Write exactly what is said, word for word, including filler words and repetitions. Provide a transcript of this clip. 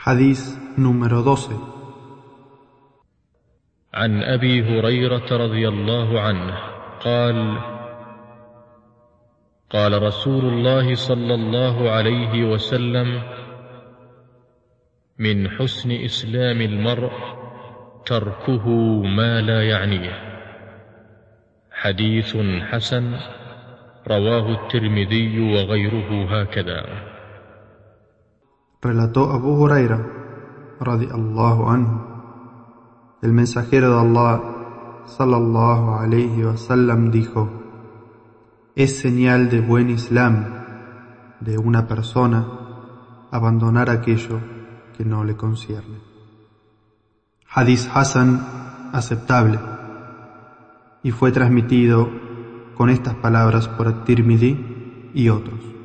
Hadís número doce. عن أبي هريرة رضي الله عنه قال قال رسول الله صلى الله عليه وسلم: من حسن إسلام المرء تركه ما لا يعنيه. حديث حسن رواه الترمذي وغيره هكذا. Relató Abu Huraira, radiallahu anhu, el mensajero de Allah, sallallahu alayhi wa sallam, dijo: es señal de buen Islam de una persona abandonar aquello que no le concierne. Hadís Hasan, aceptable, y fue transmitido con estas palabras por At-Tirmidhi y otros.